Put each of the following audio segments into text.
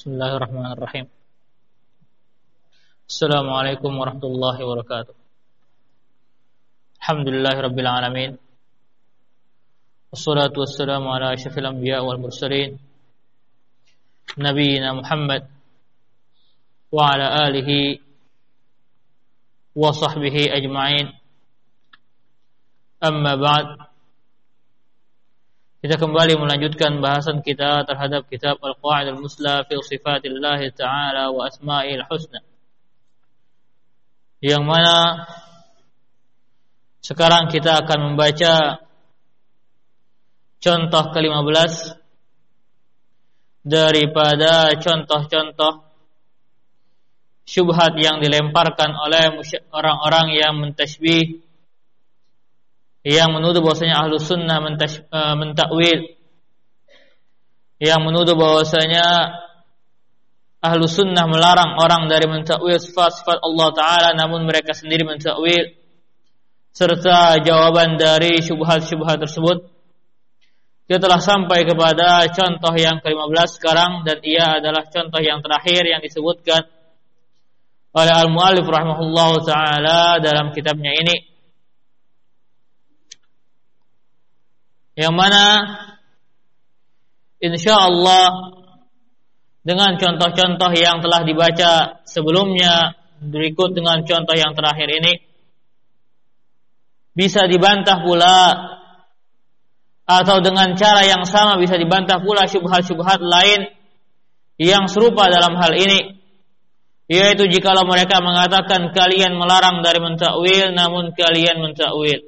Bismillahirrahmanirrahim. Assalamualaikum warahmatullahi wabarakatuh. Alhamdulillahirabbil alamin. Wassalatu wassalamu ala asyrafil anbiya wal mursalin nabiyina Muhammad wa ala alihi wa sahbihi ajma'in. Amma ba'd. Kita kembali melanjutkan bahasan kita terhadap kitab Al-Qawaidul Musla fi Sifatillah Ta'ala wa Asma'il Husna, yang mana sekarang kita akan membaca contoh ke-15 daripada contoh-contoh syubhat yang dilemparkan oleh orang-orang yang mentashbih, yang menuduh bahwasanya ahlu sunnah mentakwil, yang menuduh bahwasanya ahlu sunnah melarang orang dari mentakwil sifat-sifat Allah Ta'ala, namun mereka sendiri mentakwil, serta jawaban dari syubhat-syubhat tersebut. Kita telah sampai kepada contoh yang ke-15 sekarang, dan ia adalah contoh yang terakhir yang disebutkan oleh al-muallif rahimahullahu ta'ala dalam kitabnya ini, yang mana insyaallah dengan contoh-contoh yang telah dibaca sebelumnya berikut dengan contoh yang terakhir ini bisa dibantah pula, atau dengan cara yang sama bisa dibantah pula syubhat-syubhat lain yang serupa dalam hal ini, yaitu jikalau mereka mengatakan kalian melarang dari mentakwil namun kalian mentakwil,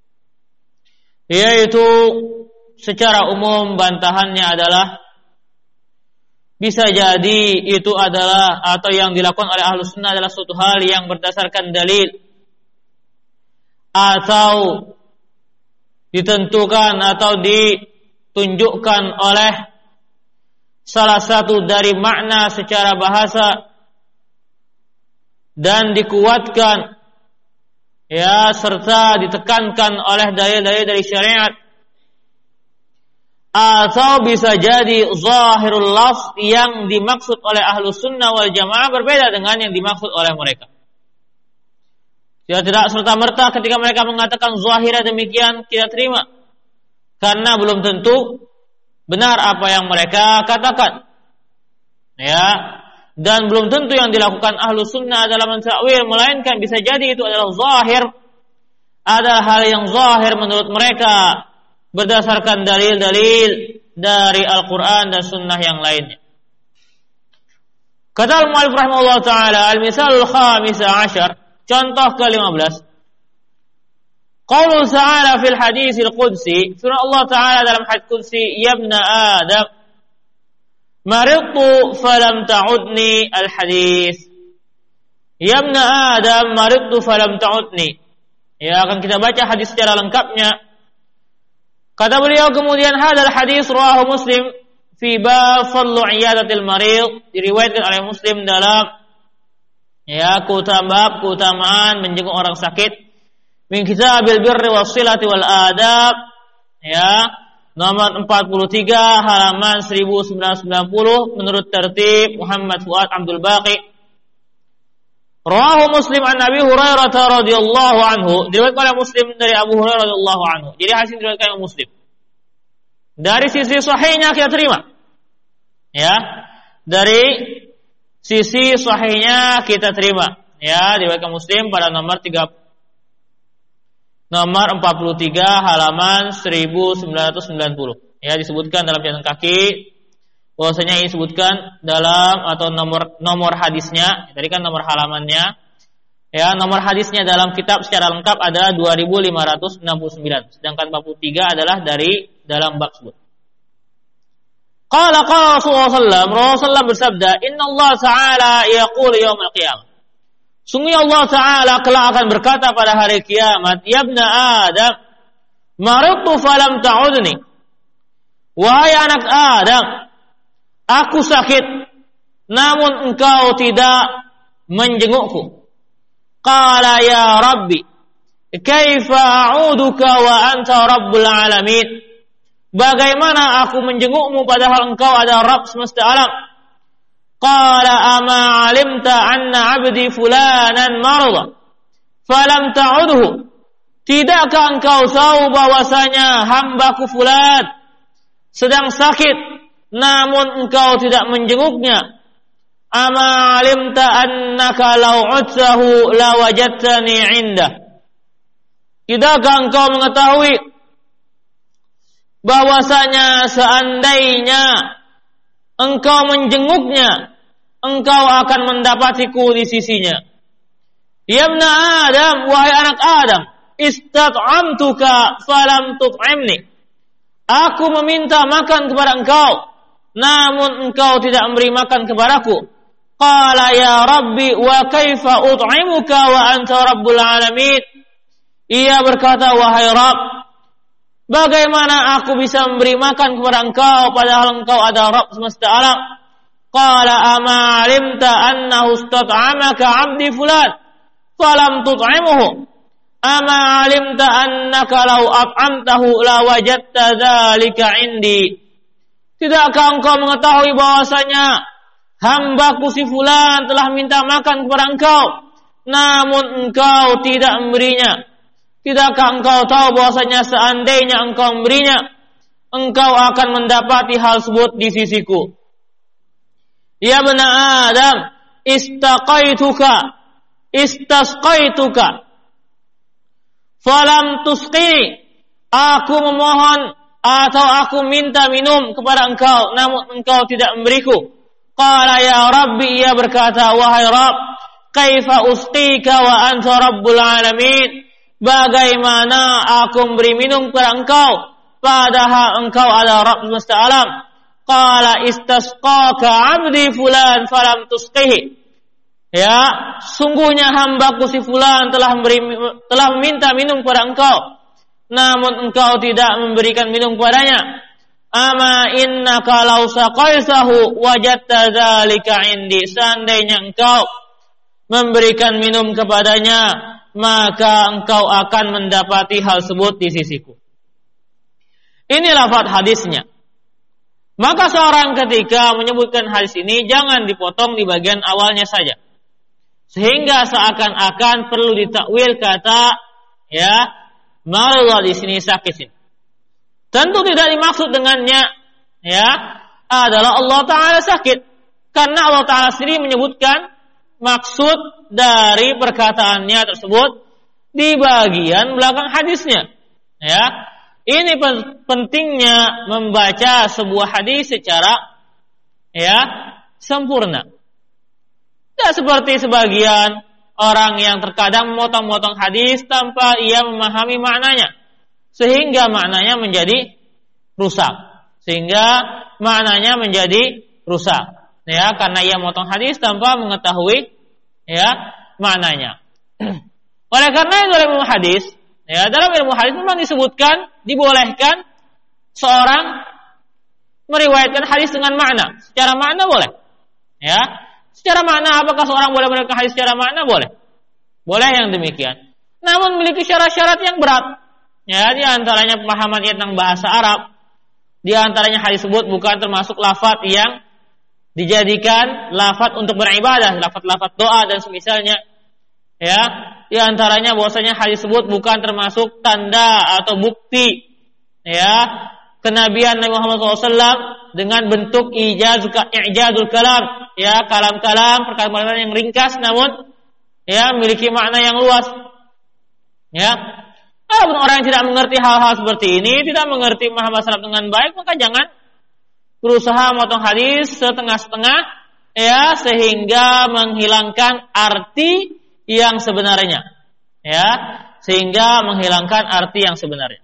yaitu secara umum bantahannya adalah bisa jadi itu adalah atau yang dilakukan oleh ahlu sunnah adalah suatu hal yang berdasarkan dalil atau ditentukan atau ditunjukkan oleh salah satu dari makna secara bahasa dan dikuatkan, ya, serta ditekankan oleh dalil-dalil dari syariat, atau bisa jadi zahirul lafz yang dimaksud oleh ahlu sunnah wal jamaah berbeda dengan yang dimaksud oleh mereka. Kita tidak serta-merta ketika mereka mengatakan zahirnya demikian kita terima, karena belum tentu benar apa yang mereka katakan, ya. Dan belum tentu yang dilakukan ahlu sunnah adalah mentakwil, melainkan bisa jadi itu adalah zahir, adalah hal yang zahir menurut mereka berdasarkan dalil-dalil dari Al-Quran dan sunnah yang lainnya. Kata al-mu'allif rahimahullah ta'ala, al-misalul khamisa ashar, contoh ke-15, qaulu ta'ala fil hadisil qudsi, firman Allah ta'ala dalam hadis qudsi, ya ibna Adam maridtu falam ta'udni al-hadis. Ya ibn Adam maridtu falam ta'udni. Ya, akan kita baca hadis secara lengkapnya. Kata beliau kemudian hadal hadis rawahu Muslim fi bab fadlu iyadatil marid, diriwayatkan oleh Muslim dalam keutamaan menjenguk orang sakit, min kitabil birri wassilati wal adab, nomor 43 halaman 1990 menurut tertib Muhammad Fuad Abdul Baqi. Rawahu Muslim an Abi Hurairah radhiyallahu anhu, diriwayatkan oleh Muslim dari Abu Hurairah radhiyallahu anhu. Jadi hadis diriwayatkan oleh Muslim. Dari sisi sahihnya kita terima. Ya, dari sisi sahihnya kita terima. Ya, diriwayatkan Muslim pada nomor 43 halaman 1990. Ya, disebutkan dalam catatan kaki bahwasanya ini disebutkan dalam atau nomor hadisnya. Tadi kan nomor halamannya. Ya, nomor hadisnya dalam kitab secara lengkap ada 2569. Sedangkan 43 adalah dari dalam bab tersebut. Qala Rasulullah sallallahu bersabda, "Inna Allah Ta'ala yaqulu yaumil qiyamah." Sungguh Allah Ta'ala kelak akan berkata pada hari kiamat, "Ya ibna Adam, maridtu falam ta'udni." Wahai anak Adam, aku sakit, namun engkau tidak menjengukku. Qala ya Rabbi, kaifa a'uduka wa anta rabbul alamin. Bagaimana aku menjengukmu padahal engkau adalah Rabb semesta alam. Qala ama 'alimta anna 'abdi fulanan marada falam ta'udhu. Tidakkah engkau tahu bahwasanya hambaku fulan sedang sakit namun engkau tidak menjenguknya? Ama 'alimta annaka law 'udtahu la wajadtani 'indah. Tidakkah engkau mengetahui bahwasanya seandainya engkau menjenguknya, engkau akan mendapatiku di sisinya. Ya ibn Adam, wahai anak Adam, istat'amtuka falam tut'imni. Aku meminta makan kepada engkau, namun engkau tidak memberi makan kepadaku. Qala ya Rabbi wa kaifa ut'imuka wa anta rabbul alamin. Ia berkata, wahai Rabb, bagaimana aku bisa memberi makan kepada engkau padahal engkau adalah Rabb semesta alam? Qala ama 'alimta annahu istat'amaka 'abdi fulan falam tut'imuhu. Ama 'alimta annaka law at'amtahu la wajadta dzalika 'indi. Tidakkah engkau mengetahui bahwasanya hambaku si fulan telah minta makan kepada engkau namun engkau tidak memberinya? Tidakkah engkau tahu bahwasanya seandainya engkau memberinya, engkau akan mendapati hal tersebut di sisiku? Ya ibn Adam, istasqaituka falam tusqini. Aku memohon atau aku minta minum kepada engkau, namun engkau tidak memberiku. Qala ya Rabbi, ia berkata, wahai Rabb, kaifa usqika wa anta rabbul alamin. Bagaimana aku memberi minum kepada engkau padahal engkau adalah Rabb semesta alam? Qala istasqaka 'abdi fulan falam tusqihi. Ya, sungguhnya hambaku si fulan telah meminta minum kepada engkau, namun engkau tidak memberikan minum kepadanya. Ama innaka law saqaitahu wajadta dzalika 'indi. Seandainya engkau memberikan minum kepadanya, maka engkau akan mendapati hal tersebut di sisiku. Ini lafaz hadisnya. Maka seorang ketika menyebutkan hadis ini jangan dipotong di bagian awalnya saja, sehingga seakan-akan perlu ditakwil kata ya marad di sini, sakit sini. Tentu tidak dimaksud dengannya ya adalah Allah Ta'ala sakit, karena Allah Ta'ala sendiri menyebutkan maksud dari perkataannya tersebut di bagian belakang hadisnya. Ya, ini pentingnya membaca sebuah hadis secara ya sempurna. Tidak seperti sebagian orang yang terkadang memotong-motong hadis tanpa ia memahami maknanya, sehingga maknanya menjadi rusak. Ya, karena ia memotong hadis tanpa mengetahui ya maknanya. Oleh karena itu dalam hadis, ya dalam ilmu hadis memang disebutkan dibolehkan seorang meriwayatkan hadis dengan makna. Secara makna boleh. Ya, secara makna apakah seorang boleh meriwayatkan hadis secara makna? Boleh. Boleh yang demikian. Namun memiliki syarat-syarat yang berat. Ya, di antaranya pemahaman tentang bahasa Arab. Di antaranya hadis tersebut bukan termasuk lafaz yang dijadikan lafaz untuk beribadah, lafaz-lafaz doa dan semisalnya. Ya, di antaranya bahwasanya hadis tersebut bukan termasuk tanda atau bukti ya kenabian Nabi Muhammad SAW dengan bentuk ijazul kalam, ya kalam-kalam, perkataan yang ringkas namun ya memiliki makna yang luas. Ya, kalau orang yang tidak mengerti hal-hal seperti ini, tidak mengerti pemahaman salaf dengan baik, maka jangan berusaha memotong hadis setengah-setengah ya sehingga menghilangkan arti yang sebenarnya. Ya, sehingga menghilangkan arti yang sebenarnya.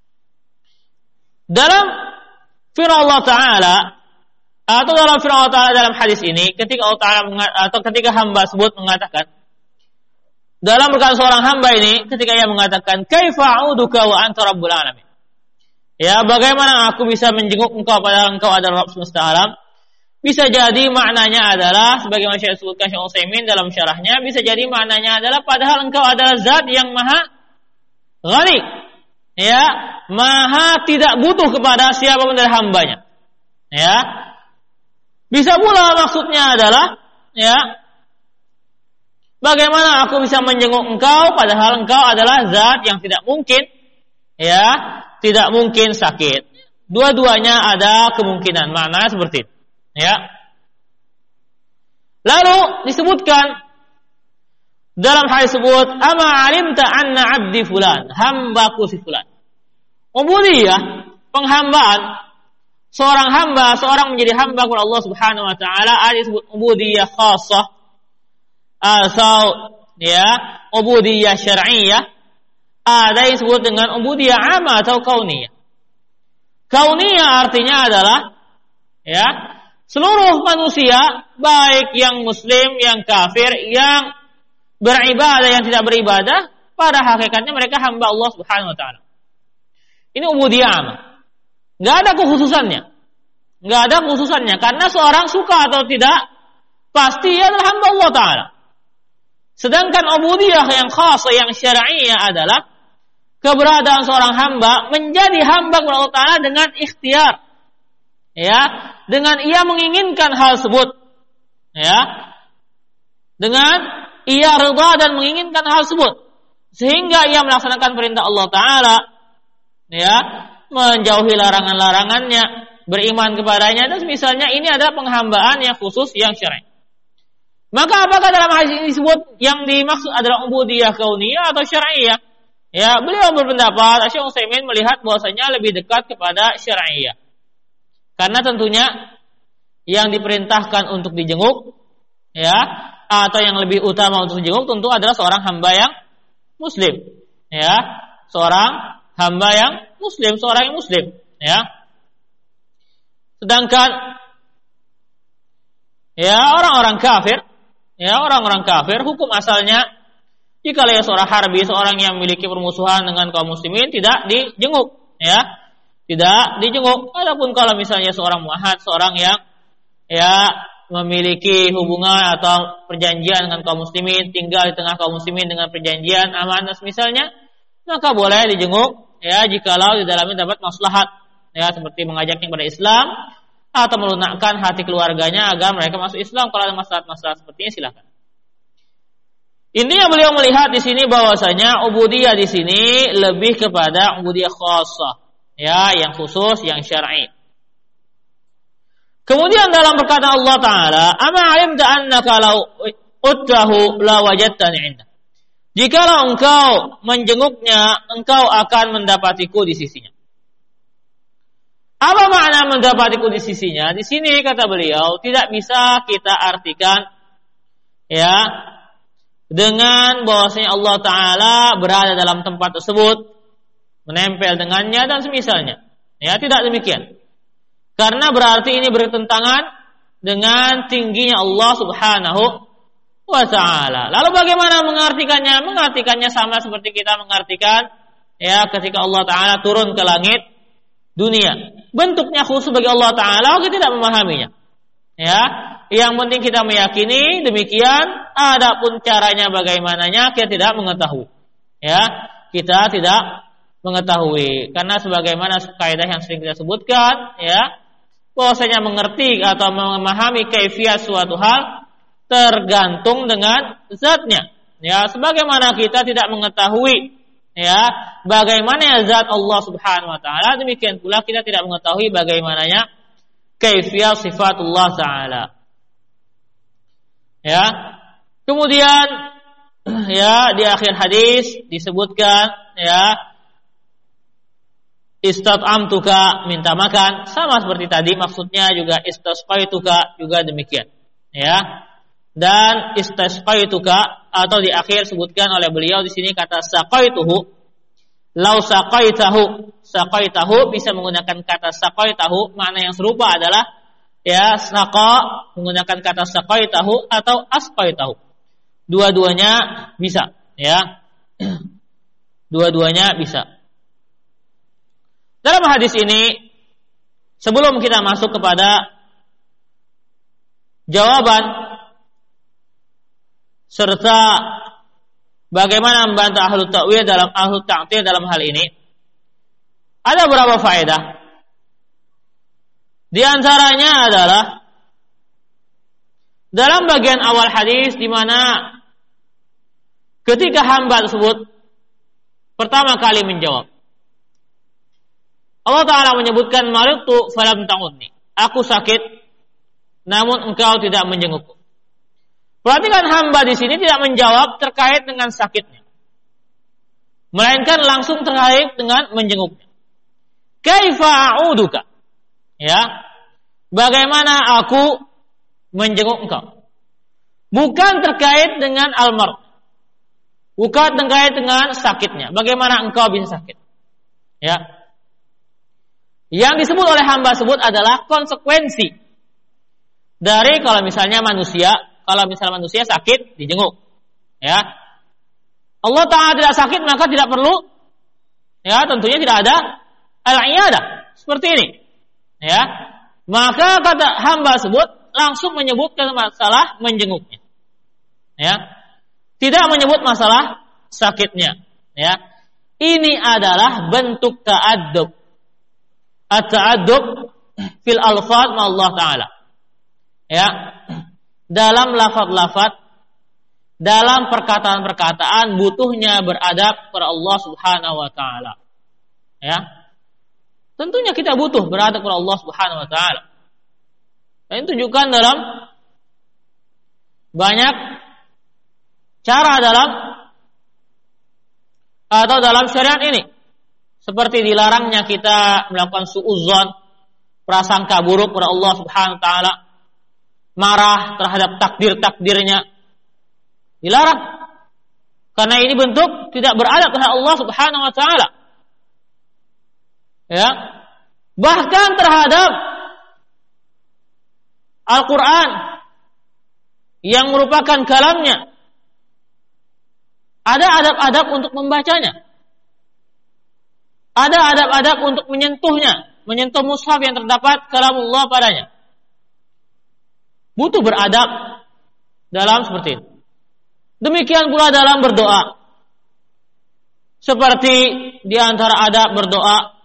Dalam firman Allah Ta'ala atau dalam firman Allah Ta'ala dalam hadis ini, ketika Allah Ta'ala atau ketika hamba tersebut mengatakan, dalam perkataan seorang hamba ini ketika ia mengatakan kaifa a'uduka wa anta rabbul alamin. Ya, bagaimana aku bisa menjenguk engkau padahal engkau adalah Rabb semesta alam? Bisa jadi maknanya adalah sebagaimana Syekh sebutkan Syekh Utsaimin dalam syarahnya, bisa jadi maknanya adalah padahal engkau adalah zat yang maha ghani. Ya, maha tidak butuh kepada siapapun dari hambanya. Ya. Bisa pula maksudnya adalah ya, bagaimana aku bisa menjenguk engkau padahal engkau adalah zat yang tidak mungkin ya, tidak mungkin sakit. Dua-duanya ada kemungkinan makna seperti itu. Ya. Lalu disebutkan dalam hadis tersebut, "Ama 'alimta anna 'abdi fulan, hambaku si fulan." Ubudiyah, penghambaan. Seorang hamba, seorang menjadi hamba kepada Allah Subhanahu wa taala, ada disebut ubudiyah khassah atau ya, ubudiyah syar'iyyah. Ada yang disebut dengan ubudiyah 'amma atau kauniyah. Kauniyah artinya adalah ya, seluruh manusia, baik yang muslim, yang kafir, yang beribadah, yang tidak beribadah, pada hakikatnya mereka hamba Allah Subhanahu wa taala. Ini ubudiyah 'amma. Enggak ada kekhususannya. Enggak ada kekhususannya karena seorang suka atau tidak pasti ia adalah hamba Allah taala. Sedangkan ubudiyah yang khas, yang syar'iyyah adalah keberadaan seorang hamba menjadi hamba kepada Allah taala dengan ikhtiar. Ya, dengan ia menginginkan hal tersebut. Ya. Dengan ia rida dan menginginkan hal tersebut sehingga ia melaksanakan perintah Allah taala. Ya, menjauhi larangan-larangannya, beriman kepadanya dan misalnya ini adalah penghambaan yang khusus yang syar'i. Maka apakah dalam hadis ini disebut yang dimaksud adalah ubudiyah kauniyah atau syar'iyyah? Ya, beliau berpendapat, Syekh Utsaimin melihat bahwasanya lebih dekat kepada syar'iyyah. Karena tentunya yang diperintahkan untuk dijenguk ya, atau yang lebih utama untuk dijenguk tentu adalah seorang hamba yang muslim. Ya, seorang hamba yang muslim, seorang yang muslim, ya. Sedangkan ya orang-orang kafir, hukum asalnya jika seorang harbi, seorang yang memiliki permusuhan dengan kaum muslimin tidak dijenguk, ya. Tidak dijenguk. Adapun kalau misalnya seorang muahad, seorang yang ya memiliki hubungan atau perjanjian dengan kaum muslimin, tinggal di tengah kaum muslimin dengan perjanjian amanah misalnya, maka boleh dijenguk. Ya, jikalau di dalamnya dapat maslahat, ya, seperti mengajaknya kepada Islam atau melunakkan hati keluarganya agar mereka masuk Islam. Kalau ada masalah-masalah seperti ini silakan. Intinya beliau melihat di sini bahwasanya ubudiyah di sini lebih kepada ubudiyah khassah, ya, yang khusus, yang syar'i. Kemudian dalam perkataan Allah Taala, "Ama 'alimta annaka law uttahu la wajadtani 'inda." Jikalau engkau menjenguknya, engkau akan mendapatiku di sisinya. Apa makna mendapatiku di sisinya? Di sini kata beliau tidak bisa kita artikan ya dengan bahwasanya Allah Taala berada dalam tempat tersebut, menempel dengannya dan semisalnya. Ya, tidak demikian. Karena berarti ini bertentangan dengan tingginya Allah Subhanahu wa ta'ala. Lalu bagaimana mengartikannya? Mengartikannya sama seperti kita mengartikan ya ketika Allah Ta'ala turun ke langit dunia. Bentuknya khusus bagi Allah Ta'ala, kita tidak memahaminya. Ya, yang penting kita meyakini demikian, adapun caranya bagaimananya kita tidak mengetahui. Ya, kita tidak mengetahui karena sebagaimana kaidah yang sering kita sebutkan ya, bahwasanya mengerti atau memahami kaifiyat suatu hal tergantung dengan zatnya. Ya, sebagaimana kita tidak mengetahui ya bagaimana zat Allah Subhanahu wa taala, demikian pula kita tidak mengetahui bagaimananya kaifiyat sifatullah taala. Ya. Kemudian ya di akhir hadis disebutkan ya istat'amtuka, minta makan, sama seperti tadi maksudnya juga istasqaituka juga demikian. Ya. Dan istasqaituka atau di akhir sebutkan oleh beliau di sini kata saqaituhu. Lau saqaitahu bisa menggunakan kata saqaitahu, makna yang serupa adalah ya saqa menggunakan kata saqaitahu atau asqaitahu. Dua-duanya bisa, ya. Dua-duanya bisa. Dalam hadis ini sebelum kita masuk kepada jawaban serta bagaimana membantah ahlu ta'wil dalam ahlu ta'til dalam hal ini, ada beberapa faedah. Di antaranya adalah dalam bagian awal hadis di mana ketika hamba tersebut pertama kali menjawab, Allah Ta'ala menyebutkan maridtu falam ta'udni. Aku sakit, namun engkau tidak menjengukku. Perhatikan hamba di sini tidak menjawab terkait dengan sakitnya, melainkan langsung terkait dengan menjenguknya. Kaifa a'uduka? Ya, bagaimana aku menjenguk engkau? Bukan terkait dengan almar, bukan terkait dengan sakitnya. Bagaimana engkau bisa sakit? Ya. Yang disebut oleh hamba tersebut adalah konsekuensi dari kalau misalnya manusia sakit dijenguk. Ya. Allah Ta'ala tidak sakit maka tidak perlu, ya tentunya tidak ada al-iyadah seperti ini. Ya. Maka kata hamba tersebut langsung menyebutkan masalah menjenguknya. Ya. Tidak menyebut masalah sakitnya. Ya. Ini adalah bentuk ta'addub. At-ta'addub fil alfaz ma Allah Ta'ala. Ya. Dalam lafaz-lafaz, dalam perkataan-perkataan butuhnya beradab kepada Allah Subhanahu wa taala. Ya. Tentunya kita butuh beradab kepada Allah Subhanahu wa taala. Dan tunjukkan dalam banyak cara dalam syariat ini. Seperti dilarangnya kita melakukan suudzon, prasangka buruk kepada Allah Subhanahu wa taala, marah terhadap takdir-takdirnya. Dilarang. Karena ini bentuk tidak beradab terhadap Allah Subhanahu wa taala. Ya. Bahkan terhadap Al-Qur'an yang merupakan kalamnya. Ada adab-adab untuk membacanya. Ada adab-adab untuk menyentuhnya, menyentuh mushaf yang terdapat kalamullah padanya. Butuh beradab dalam seperti ini. Demikian pula dalam berdoa. Seperti di antara adab berdoa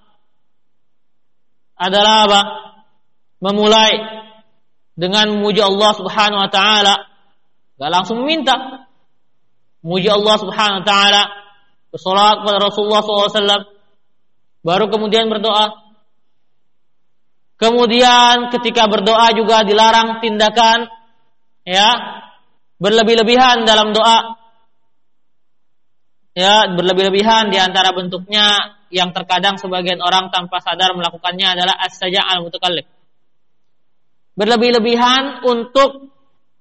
adalah apa? Memulai dengan memuji Allah Subhanahu wa taala, enggak langsung meminta. Memuji Allah Subhanahu wa taala, bersolat kepada Rasulullah SAW, baru kemudian berdoa. Kemudian ketika berdoa juga dilarang tindakan ya berlebih-lebihan dalam doa. Ya, berlebih-lebihan di antara bentuknya yang terkadang sebagian orang tanpa sadar melakukannya adalah as-saja' al-mutakallim. Berlebih-lebihan untuk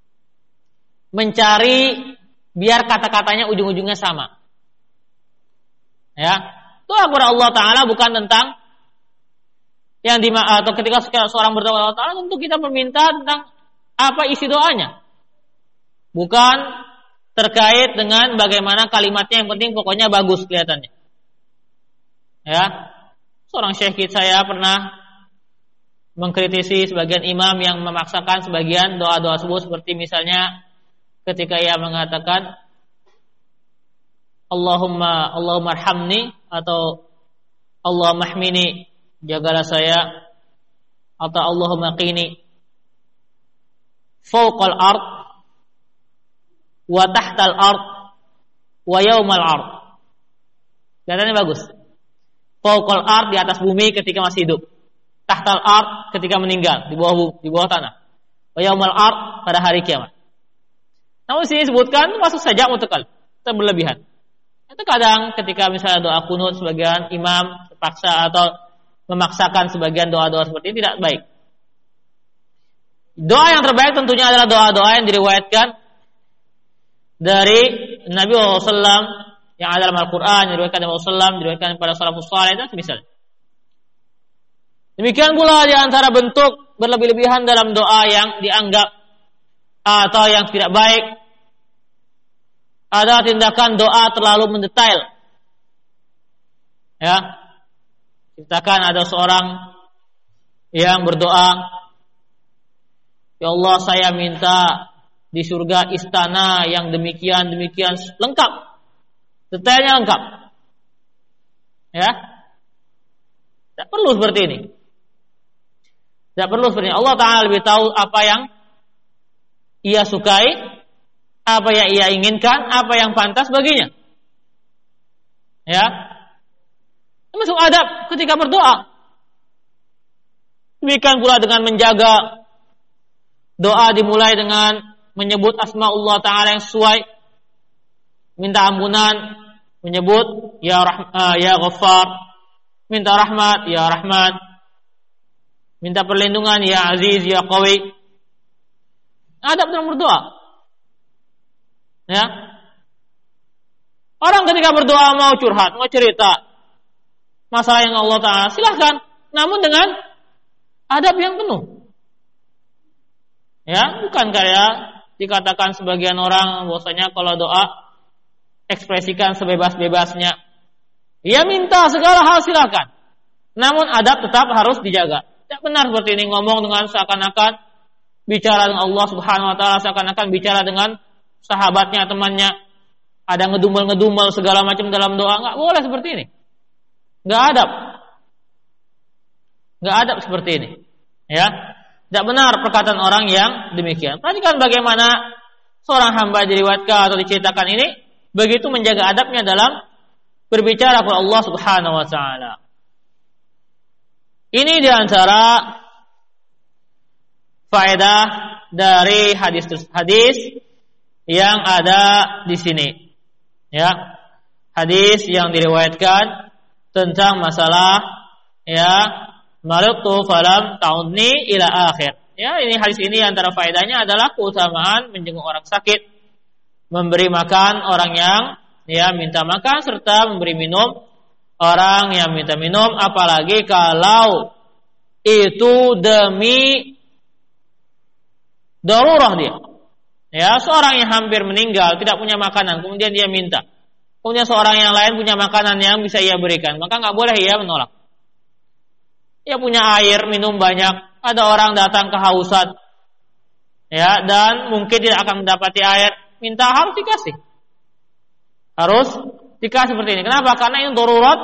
mencari biar kata-katanya ujung-ujungnya sama. Ya. Doa kepada Allah Ta'ala bukan tentang atau ketika seorang berdoa kepada Allah Ta'ala tentu kita meminta tentang apa isi doanya. Bukan terkait dengan bagaimana kalimatnya, yang penting pokoknya bagus kelihatannya. Ya. Seorang syekh saya pernah mengkritisi sebagian imam yang memaksakan sebagian doa-doa tersebut, seperti misalnya ketika ia mengatakan Allahumma arhamni atau Allahumma ahmini, jagalah saya, atau Allahumma qini fawqal ard wa tahtal ard wa yawmal ard. Kelihatannya bagus. Fawqal ard di atas bumi ketika masih hidup, tahtal ard ketika meninggal, di bawah tanah, wa yawmal ard pada hari kiamat. Namun sini disebutkan masuk saja mutakal, berlebihan. Itu kadang ketika misalnya doa kunut sebagian imam terpaksa atau memaksakan sebagian doa-doa seperti ini tidak baik. Doa yang terbaik tentunya adalah doa-doa yang diriwayatkan dari Nabi SAW yang ada dalam Al-Quran, yang diriwayatkan Nabi SAW, diriwayatkan pada salafus saleh dan misalnya. Demikian pula di antara bentuk berlebih-lebihan dalam doa yang dianggap atau yang tidak baik ada tindakan doa terlalu mendetail. Ya. Ceritakan ada seorang yang berdoa, ya Allah saya minta di surga istana yang demikian lengkap. Detailnya lengkap. Ya. Tidak perlu seperti ini. Tidak perlu seperti ini. Allah Ta'ala lebih tahu apa yang ia sukai, apa yang ia inginkan, apa yang pantas baginya. Ya. Termasuk adab ketika berdoa. Demikian pula dengan menjaga doa dimulai dengan menyebut asmaullah ta'ala yang sesuai, minta ampunan, menyebut ya Ghaffar, minta rahmat ya Rahman, minta perlindungan ya Aziz ya Qawi. Adab dalam berdoa. Ya. Orang ketika berdoa mau curhat, mau cerita masalah yang Allah Ta'ala, silahkan, namun dengan adab yang penuh. Ya, bukan kayak dikatakan sebagian orang bahwasanya kalau doa ekspresikan sebebas-bebasnya. Ya minta segala hal silakan. Namun adab tetap harus dijaga. Tidak benar seperti ini ngomong dengan seakan-akan bicara dengan Allah Subhanahu wa taala, seakan-akan bicara dengan sahabatnya, temannya. Ada ngedumel-ngedumel segala macam dalam doa, enggak boleh seperti ini. Enggak adab. Enggak adab seperti ini. Ya. Tidak benar perkataan orang yang demikian. Perhatikan bagaimana seorang hamba diriwayatkan atau diceritakan ini begitu menjaga adabnya dalam berbicara kepada Allah Subhanahu wa taala. Ini di antara faedah dari hadis yang ada di sini. Ya. Hadis yang diriwayatkan tentang masalah ya maridtu falam ta'udni ila akhir. Ya, ini hadis ini antara faedahnya adalah keutamaan menjenguk orang sakit, memberi makan orang yang ya minta makan, serta memberi minum orang yang minta minum, apalagi kalau itu demi darurah dia. Ya, seorang yang hampir meninggal tidak punya makanan, kemudian dia minta. Kemudian seorang yang lain punya makanan yang bisa ia berikan, maka enggak boleh ia menolak. Ia punya air minum banyak, ada orang datang kehausan, ya, dan mungkin tidak akan mendapati air, minta harus dikasih. Harus dikasih seperti ini. Kenapa? Karena ini darurat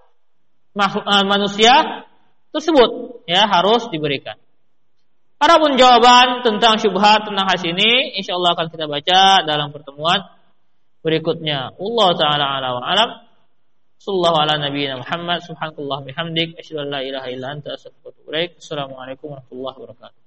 manusia tersebut, ya, harus diberikan. Adapun jawaban tentang syubhat tentang hadis ini, insyaallah akan kita baca dalam pertemuan berikutnya. Allah taala a'lam wa a'lam. Sallallahu ala nabiyyina Muhammad subhanallahi bihamdik asyhadu an la ilaha illa anta astaghfiruka wa atubu ilaik. Assalamualaikum warahmatullahi wabarakatuh.